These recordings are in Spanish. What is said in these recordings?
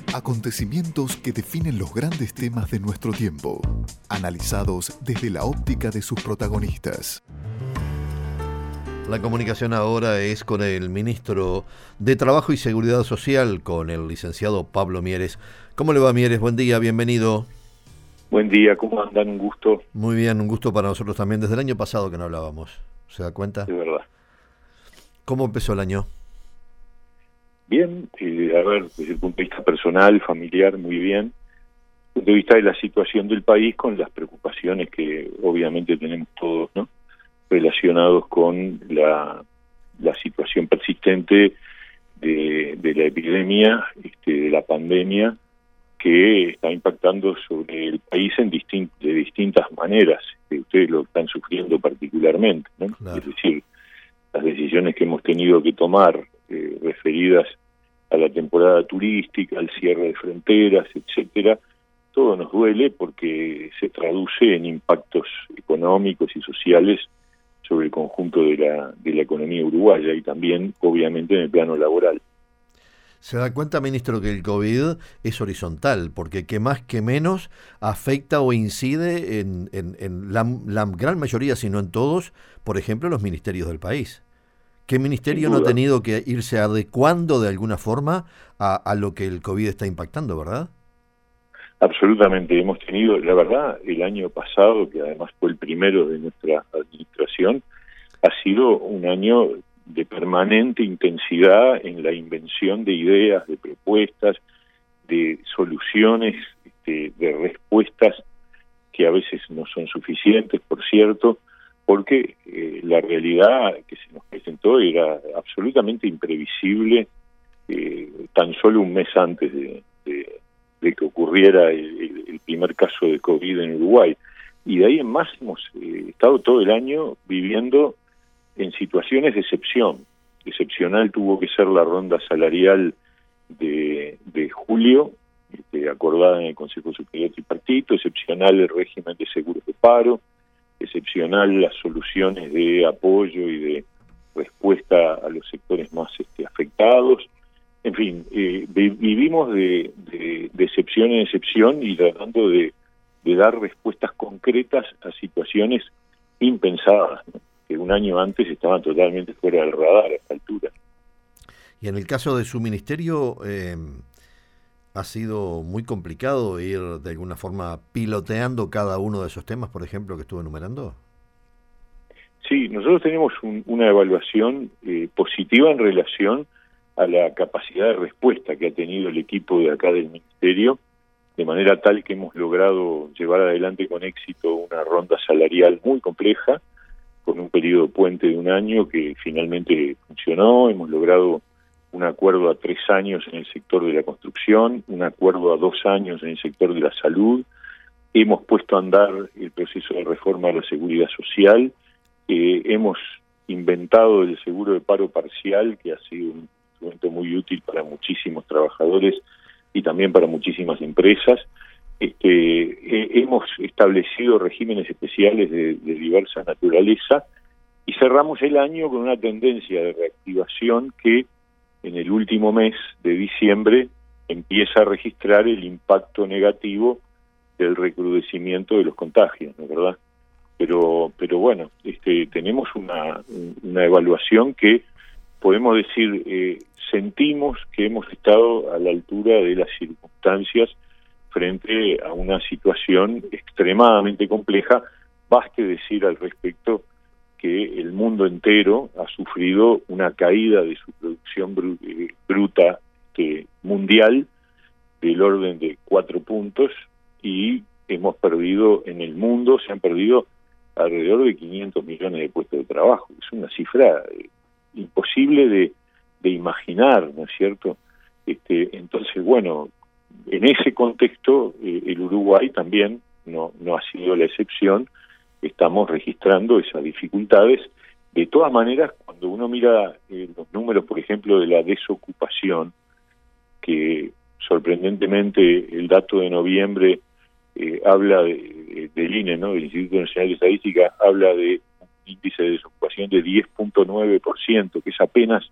Acontecimientos que definen los grandes temas de nuestro tiempo, analizados desde la óptica de sus protagonistas. La comunicación ahora es con el ministro de Trabajo y Seguridad Social, con el licenciado Pablo Mieres. ¿Cómo le va, Mieres? Buen día, bienvenido. Buen día, ¿cómo andan? Un gusto. Muy bien, un gusto para nosotros también. Desde el año pasado que no hablábamos, ¿se da cuenta? De verdad. ¿Cómo empezó el año? Bien, a ver, desde el punto de vista personal, familiar, muy bien. Desde el punto de vista de la situación del país, con las preocupaciones que obviamente tenemos todos, ¿no? Relacionados con la situación persistente de la epidemia, de la pandemia, que está impactando sobre el país de distintas maneras. Ustedes lo están sufriendo particularmente, ¿no? Claro. Es decir, las decisiones que hemos tenido que tomar referidas a la temporada turística, al cierre de fronteras, etcétera, todo nos duele porque se traduce en impactos económicos y sociales sobre el conjunto de la economía uruguaya y también, obviamente, en el plano laboral. Se da cuenta, ministro, que el COVID es horizontal, porque que más que menos afecta o incide en la gran mayoría, si no en todos, por ejemplo, los ministerios del país. ¿Qué ministerio no ha tenido que irse adecuando de alguna forma a lo que el COVID está impactando, verdad? Absolutamente. Hemos tenido, la verdad, el año pasado, que además fue el primero de nuestra administración, ha sido un año de permanente intensidad en la invención de ideas, de propuestas, de soluciones, de respuestas que a veces no son suficientes, por cierto, porque la realidad que se nos presentó era absolutamente imprevisible tan solo un mes antes de que ocurriera el primer caso de COVID en Uruguay. Y de ahí en más hemos estado todo el año viviendo en situaciones de excepción. Excepcional tuvo que ser la ronda salarial de julio, acordada en el Consejo Superior Tripartito, excepcional el régimen de seguros de paro, excepcional las soluciones de apoyo y de respuesta a los sectores más afectados. En fin, vivimos de excepción en excepción y tratando de dar respuestas concretas a situaciones impensadas, ¿no? Que un año antes estaban totalmente fuera del radar a esta altura. Y en el caso de su ministerio, ¿ha sido muy complicado ir de alguna forma piloteando cada uno de esos temas, por ejemplo, que estuvo enumerando? Sí, nosotros tenemos una evaluación positiva en relación a la capacidad de respuesta que ha tenido el equipo de acá del ministerio, de manera tal que hemos logrado llevar adelante con éxito una ronda salarial muy compleja, con un periodo puente de un año que finalmente funcionó. Hemos logrado un acuerdo a 3 años en el sector de la construcción, un acuerdo a 2 años en el sector de la salud. Hemos puesto a andar el proceso de reforma de la seguridad social. Hemos inventado el seguro de paro parcial, que ha sido un instrumento muy útil para muchísimos trabajadores y también para muchísimas empresas. Hemos establecido regímenes especiales de diversa naturaleza y cerramos el año con una tendencia de reactivación que en el último mes de diciembre empieza a registrar el impacto negativo del recrudecimiento de los contagios, ¿no es verdad? Pero bueno, tenemos una evaluación que podemos decir, sentimos que hemos estado a la altura de las circunstancias frente a una situación extremadamente compleja. Baste decir al respecto que el mundo entero ha sufrido una caída de su producción bruta mundial del orden de 4 puntos y hemos perdido en el mundo, se han perdido alrededor de 500 millones de puestos de trabajo. Es una cifra imposible de imaginar, ¿no es cierto? Entonces, bueno, en ese contexto, el Uruguay también no ha sido la excepción. Estamos registrando esas dificultades. De todas maneras, cuando uno mira los números, por ejemplo, de la desocupación, que sorprendentemente el dato de noviembre habla del INE, ¿no? Del Instituto Nacional de Estadística, habla de un índice de desocupación de 10.9%, que es apenas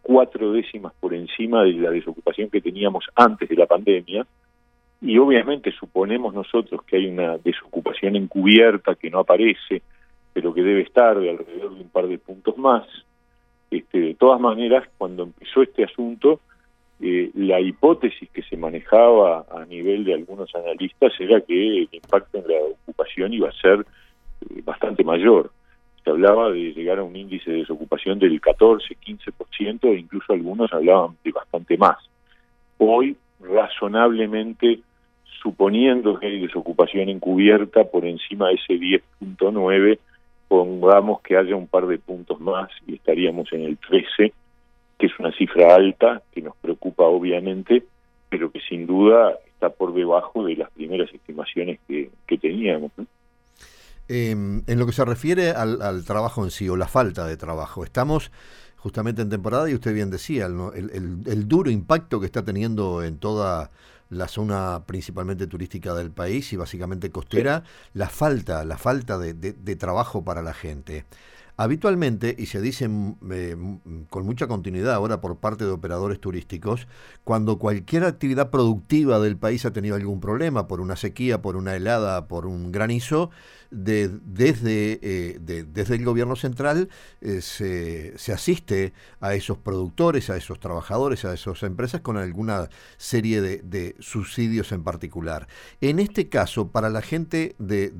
4 décimas por encima de la desocupación que teníamos antes de la pandemia, y obviamente suponemos nosotros que hay una desocupación encubierta que no aparece, pero que debe estar de alrededor de un par de puntos más. De todas maneras, cuando empezó este asunto, la hipótesis que se manejaba a nivel de algunos analistas era que el impacto en la ocupación iba a ser bastante mayor. Se hablaba de llegar a un índice de desocupación del 14, 15%, e incluso algunos hablaban de bastante más. Hoy, razonablemente, suponiendo que hay desocupación encubierta por encima de ese 10.9, pongamos que haya un par de puntos más y estaríamos en el 13, que es una cifra alta, que nos preocupa obviamente, pero que sin duda está por debajo de las primeras estimaciones que teníamos, ¿no? En lo que se refiere al trabajo en sí, o la falta de trabajo, estamos justamente en temporada y usted bien decía, ¿no? el duro impacto que está teniendo en toda la zona principalmente turística del país y básicamente costera, sí. la falta de trabajo para la gente. Habitualmente, y se dice con mucha continuidad ahora por parte de operadores turísticos, cuando cualquier actividad productiva del país ha tenido algún problema, por una sequía, por una helada, por un granizo, desde el gobierno central se asiste a esos productores, a esos trabajadores, a esas empresas con alguna serie de subsidios en particular. En este caso, para la gente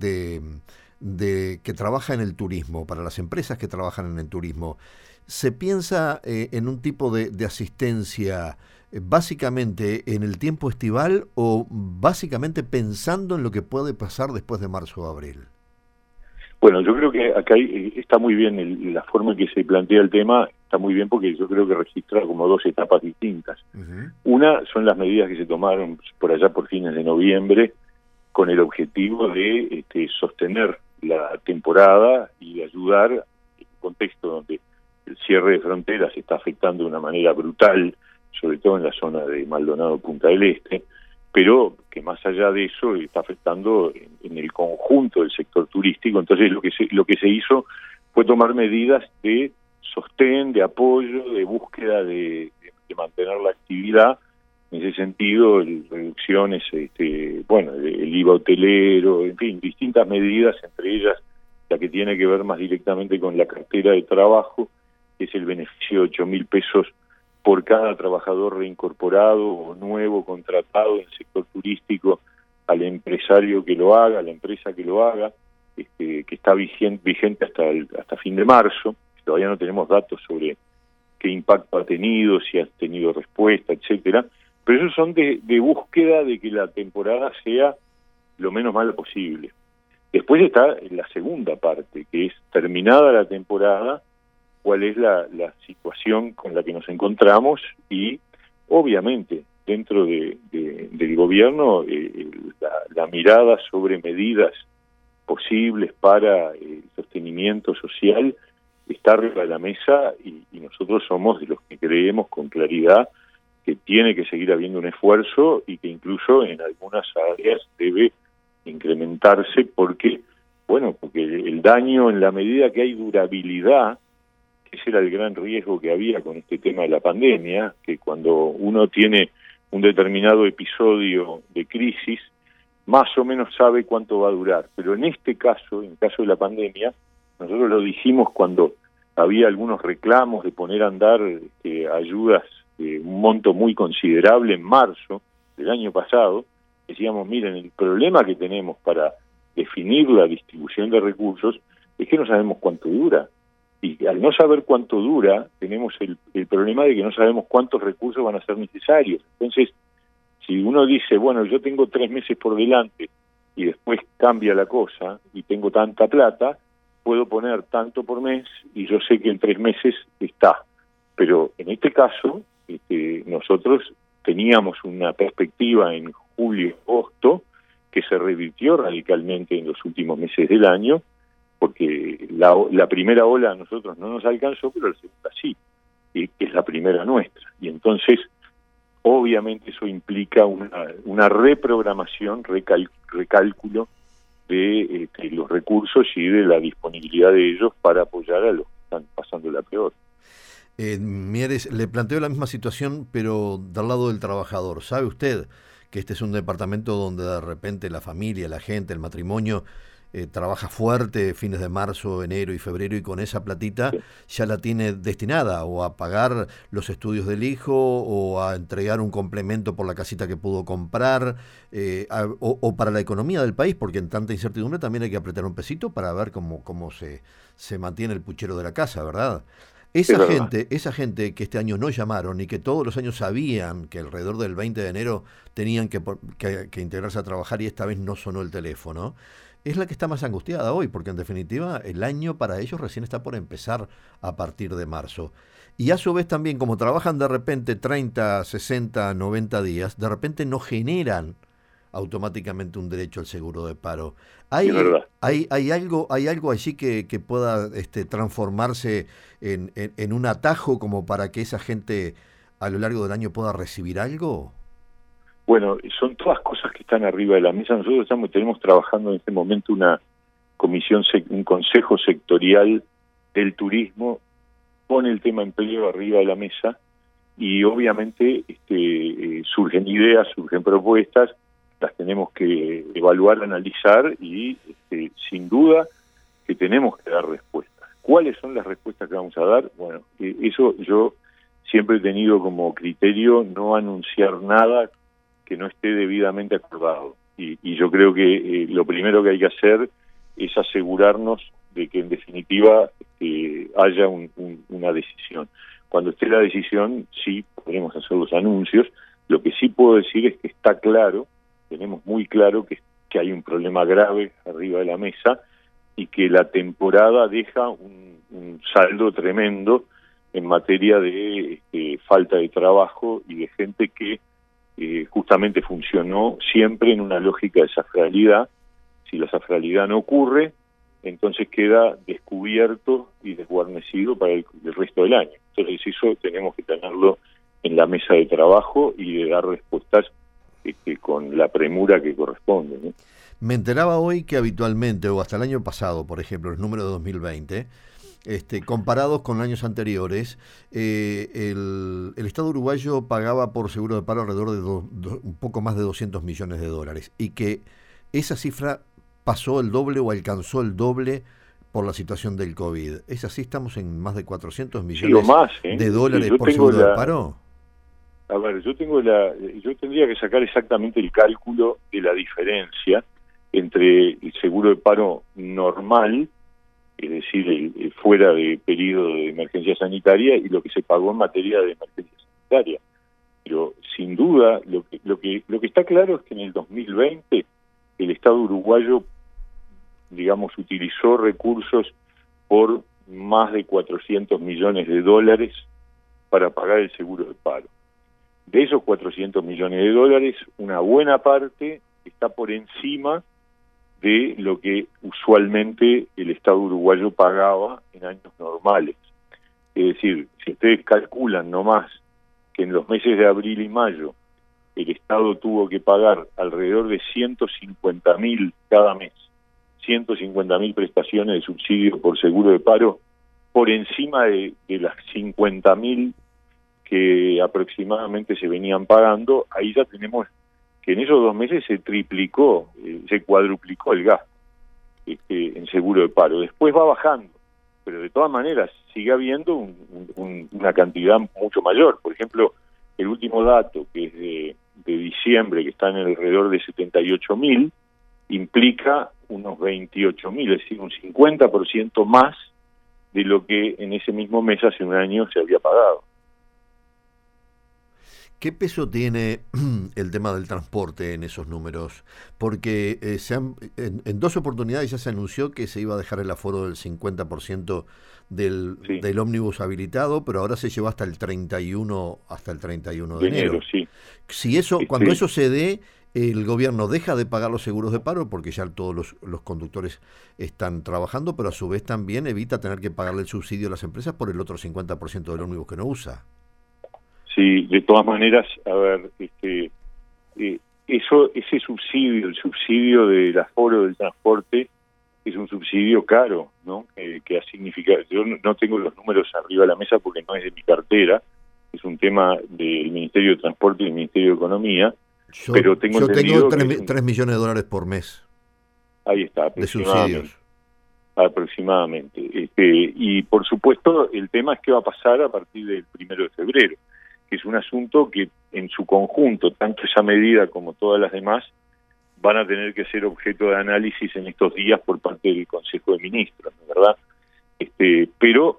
que trabaja en el turismo, para las empresas que trabajan en el turismo, ¿se piensa en un tipo de asistencia básicamente en el tiempo estival o básicamente pensando en lo que puede pasar después de marzo o abril? Bueno, yo creo que acá está muy bien la forma en que se plantea el tema, está muy bien porque yo creo que registra como 2 etapas distintas. Uh-huh. Una son las medidas que se tomaron por allá por fines de noviembre con el objetivo de sostener la temporada y de ayudar en un contexto donde el cierre de fronteras está afectando de una manera brutal, sobre todo en la zona de Maldonado, Punta del Este, pero que más allá de eso está afectando en el conjunto del sector turístico. Entonces lo que se hizo fue tomar medidas de sostén, de apoyo, de búsqueda de mantener la actividad. En ese sentido, reducciones, el IVA hotelero, en fin, distintas medidas, entre ellas la que tiene que ver más directamente con la cartera de trabajo, que es el beneficio de 8.000 pesos por cada trabajador reincorporado o nuevo contratado en el sector turístico al empresario que lo haga, a la empresa que lo haga, que está vigente hasta fin de marzo. Todavía no tenemos datos sobre qué impacto ha tenido, si ha tenido respuesta, etcétera. Pero esos son de búsqueda de que la temporada sea lo menos mala posible. Después está la segunda parte, que es terminada la temporada, cuál es la situación con la que nos encontramos y, obviamente, dentro del gobierno, la mirada sobre medidas posibles para el sostenimiento social está arriba de la mesa y nosotros somos de los que creemos con claridad que tiene que seguir habiendo un esfuerzo y que incluso en algunas áreas debe incrementarse porque el daño, en la medida que hay durabilidad, ese era el gran riesgo que había con este tema de la pandemia, que cuando uno tiene un determinado episodio de crisis, más o menos sabe cuánto va a durar. Pero en este caso, en el caso de la pandemia, nosotros lo dijimos cuando había algunos reclamos de poner a andar ayudas de un monto muy considerable en marzo del año pasado. Decíamos, miren, el problema que tenemos para definir la distribución de recursos es que no sabemos cuánto dura. Y al no saber cuánto dura, tenemos el problema de que no sabemos cuántos recursos van a ser necesarios. Entonces, si uno dice, bueno, yo tengo 3 meses por delante y después cambia la cosa y tengo tanta plata, puedo poner tanto por mes y yo sé que en 3 meses está. Pero en este caso, nosotros teníamos una perspectiva en julio y agosto que se revirtió radicalmente en los últimos meses del año, porque la primera ola a nosotros no nos alcanzó, pero la segunda sí, que es la primera nuestra. Y entonces, obviamente eso implica una reprogramación, recálculo de los recursos y de la disponibilidad de ellos para apoyar a los que están pasando la peor. Mieres, le planteo la misma situación, pero del lado del trabajador. ¿Sabe usted que este es un departamento donde de repente la familia, la gente, el matrimonio trabaja fuerte fines de marzo, enero y febrero, y con esa platita ya la tiene destinada o a pagar los estudios del hijo o a entregar un complemento por la casita que pudo comprar o para la economía del país, porque en tanta incertidumbre también hay que apretar un pesito para ver cómo se mantiene el puchero de la casa, ¿verdad? Esa gente que este año no llamaron y que todos los años sabían que alrededor del 20 de enero tenían que integrarse a trabajar y esta vez no sonó el teléfono, es la que está más angustiada hoy, porque en definitiva el año para ellos recién está por empezar a partir de marzo. Y a su vez también, como trabajan de repente 30, 60, 90 días, de repente no generan automáticamente un derecho al seguro de paro. ¿Hay algo allí que pueda transformarse en un atajo como para que esa gente a lo largo del año pueda recibir algo? Bueno, son todas cosas que están arriba de la mesa. Nosotros tenemos trabajando en este momento un consejo sectorial del turismo con el tema empleo arriba de la mesa, y obviamente surgen ideas, surgen propuestas, las tenemos que evaluar, analizar y sin duda que tenemos que dar respuestas. ¿Cuáles son las respuestas que vamos a dar? Bueno, eso yo siempre he tenido como criterio no anunciar nada que no esté debidamente acordado. Y yo creo que lo primero que hay que hacer es asegurarnos de que en definitiva haya una decisión. Cuando esté la decisión, sí podremos hacer los anuncios. Lo que sí puedo decir es que está claro, tenemos muy claro que hay un problema grave arriba de la mesa y que la temporada deja un saldo tremendo en materia de falta de trabajo y de gente que justamente funcionó siempre en una lógica de safralidad. Si la safralidad no ocurre, entonces queda descubierto y desguarnecido para el resto del año. Entonces eso tenemos que tenerlo en la mesa de trabajo y de dar respuestas con la premura que corresponde, ¿no? Me enteraba hoy que habitualmente, o hasta el año pasado, por ejemplo, los números de 2020, comparados con años anteriores, el Estado uruguayo pagaba por seguro de paro alrededor de un poco más de 200 millones de dólares, y que esa cifra pasó el doble o alcanzó el doble por la situación del COVID. ¿Es así? ¿Estamos en más de 400 millones de dólares por seguro de paro? A ver, yo tendría que sacar exactamente el cálculo de la diferencia entre el seguro de paro normal, es decir, fuera de periodo de emergencia sanitaria, y lo que se pagó en materia de emergencia sanitaria. Pero sin duda, lo que está claro es que en el 2020 el Estado uruguayo, digamos, utilizó recursos por más de 400 millones de dólares para pagar el seguro de paro. De esos 400 millones de dólares, una buena parte está por encima de lo que usualmente el Estado uruguayo pagaba en años normales. Es decir, si ustedes calculan nomás que en los meses de abril y mayo el Estado tuvo que pagar alrededor de 150.000 cada mes, 150.000 prestaciones de subsidio por seguro de paro, por encima de las 50.000 que aproximadamente se venían pagando, ahí ya tenemos que en esos 2 meses se triplicó, se cuadruplicó el gasto en seguro de paro. Después va bajando, pero de todas maneras sigue habiendo una cantidad mucho mayor. Por ejemplo, el último dato, que es de diciembre, que está en alrededor de 78.000, implica unos 28.000, es decir, un 50% más de lo que en ese mismo mes hace un año se había pagado. ¿Qué peso tiene el tema del transporte en esos números? Porque en 2 oportunidades ya se anunció que se iba a dejar el aforo del 50% del ómnibus habilitado, pero ahora se lleva hasta el 31 de enero. Sí. Si cuando eso se dé, el gobierno deja de pagar los seguros de paro, porque ya todos los conductores están trabajando, pero a su vez también evita tener que pagarle el subsidio a las empresas por el otro 50% del ómnibus que no usa. Sí, de todas maneras, a ver, ese subsidio, el subsidio del aforo del transporte, es un subsidio caro, ¿no? Que ha significado, yo no tengo los números arriba de la mesa porque no es de mi cartera, es un tema del Ministerio de Transporte y del Ministerio de Economía, pero tengo entendido tengo 3 millones de dólares por mes. Ahí está, de subsidios. Aproximadamente. Y por supuesto el tema es qué va a pasar a partir del 1 de febrero, que es un asunto que en su conjunto, tanto esa medida como todas las demás, van a tener que ser objeto de análisis en estos días por parte del Consejo de Ministros, ¿verdad? Pero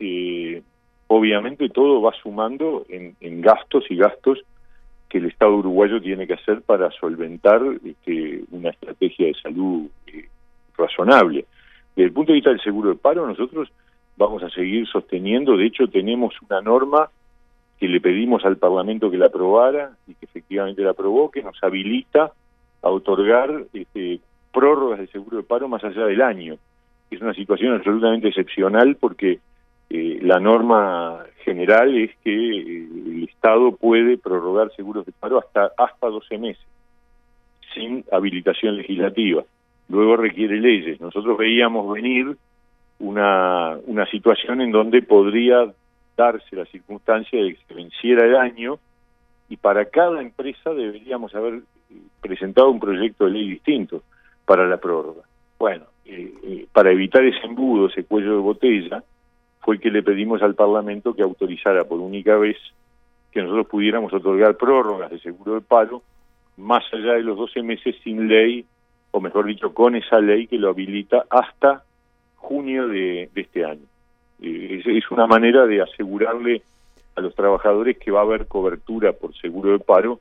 obviamente todo va sumando en gastos y gastos que el Estado uruguayo tiene que hacer para solventar una estrategia de salud razonable. Desde el punto de vista del seguro de paro, nosotros vamos a seguir sosteniendo, de hecho tenemos una norma que le pedimos al Parlamento que la aprobara y que efectivamente la aprobó, que nos habilita a otorgar prórrogas de seguro de paro más allá del año. Es una situación absolutamente excepcional porque la norma general es que el Estado puede prorrogar seguros de paro hasta 12 meses, sin habilitación legislativa. Luego requiere leyes. Nosotros veíamos venir una situación en donde podría darse la circunstancia de que se venciera el año y para cada empresa deberíamos haber presentado un proyecto de ley distinto para la prórroga. Bueno, para evitar ese embudo, ese cuello de botella, fue que le pedimos al Parlamento que autorizara por única vez que nosotros pudiéramos otorgar prórrogas de seguro de paro más allá de los 12 meses sin ley, o mejor dicho, con esa ley que lo habilita hasta junio de este año. Es una manera de asegurarle a los trabajadores que va a haber cobertura por seguro de paro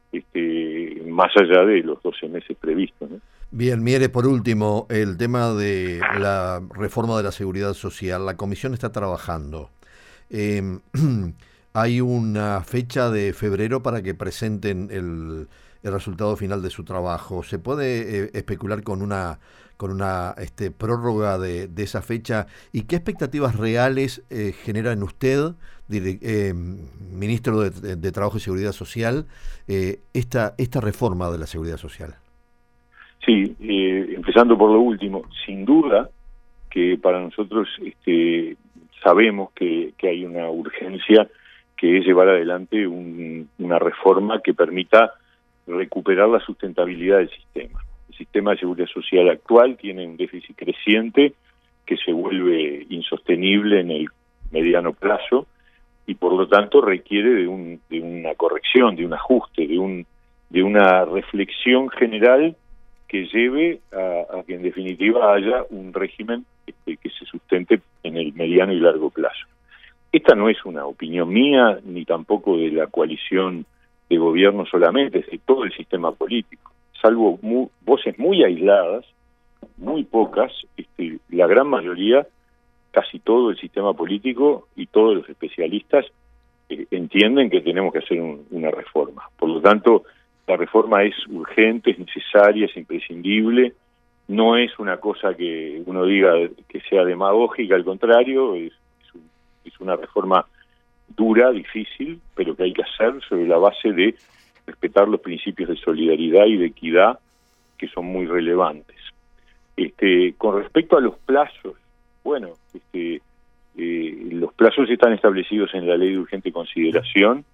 más allá de los 12 meses previstos, ¿no? Bien, Mieres, por último, el tema de la reforma de la seguridad social. La comisión está trabajando. Hay una fecha de febrero para que presenten el resultado final de su trabajo. ¿Se puede especular con una prórroga de esa fecha? ¿Y qué expectativas reales genera en usted, ministro de Trabajo y Seguridad Social, esta reforma de la seguridad social? Sí, empezando por lo último, sin duda que para nosotros sabemos que hay una urgencia que es llevar adelante una reforma que permita recuperar la sustentabilidad del sistema. El sistema de seguridad social actual tiene un déficit creciente que se vuelve insostenible en el mediano plazo y por lo tanto requiere de una corrección, de un ajuste, de una reflexión general que lleve a que en definitiva haya un régimen que se sustente en el mediano y largo plazo. Esta no es una opinión mía ni tampoco de la coalición de gobierno solamente, es de todo el sistema político. Salvo voces muy aisladas, muy pocas, la gran mayoría, casi todo el sistema político y todos los especialistas entienden que tenemos que hacer una reforma. Por lo tanto, la reforma es urgente, es necesaria, es imprescindible, no es una cosa que uno diga que sea demagógica, al contrario, es una reforma dura, difícil, pero que hay que hacer sobre la base de respetar los principios de solidaridad y de equidad que son muy relevantes. Con respecto a los plazos, bueno, los plazos están establecidos en la Ley de Urgente Consideración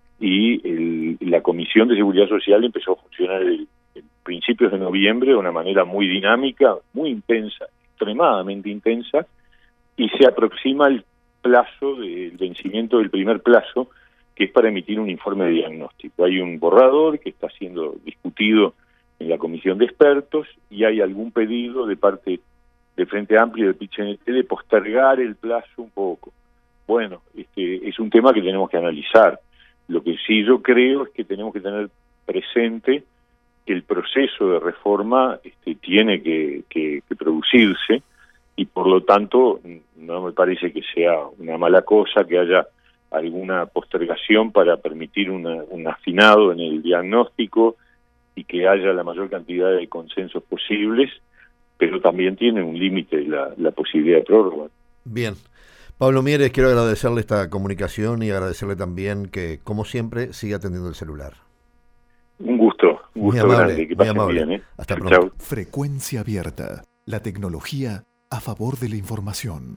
y la Comisión de Seguridad Social empezó a funcionar en principios de noviembre de una manera muy dinámica, muy intensa, extremadamente intensa, y se aproxima el plazo del vencimiento del primer plazo, que es para emitir un informe de diagnóstico. Hay un borrador que está siendo discutido en la comisión de expertos y hay algún pedido de parte del Frente Amplio y del PIT-CNT de postergar el plazo un poco. Bueno, es un tema que tenemos que analizar. Lo que sí yo creo es que tenemos que tener presente que el proceso de reforma tiene que producirse y por lo tanto no me parece que sea una mala cosa que haya alguna postergación para permitir un afinado en el diagnóstico y que haya la mayor cantidad de consensos posibles, pero también tiene un límite la posibilidad de prórroga. Bien. Pablo Mieres, quiero agradecerle esta comunicación y agradecerle también que, como siempre, siga atendiendo el celular. Un gusto muy amable, grande, que muy pasen amable. bien. Hasta pronto. Chau. Frecuencia abierta. La tecnología a favor de la información.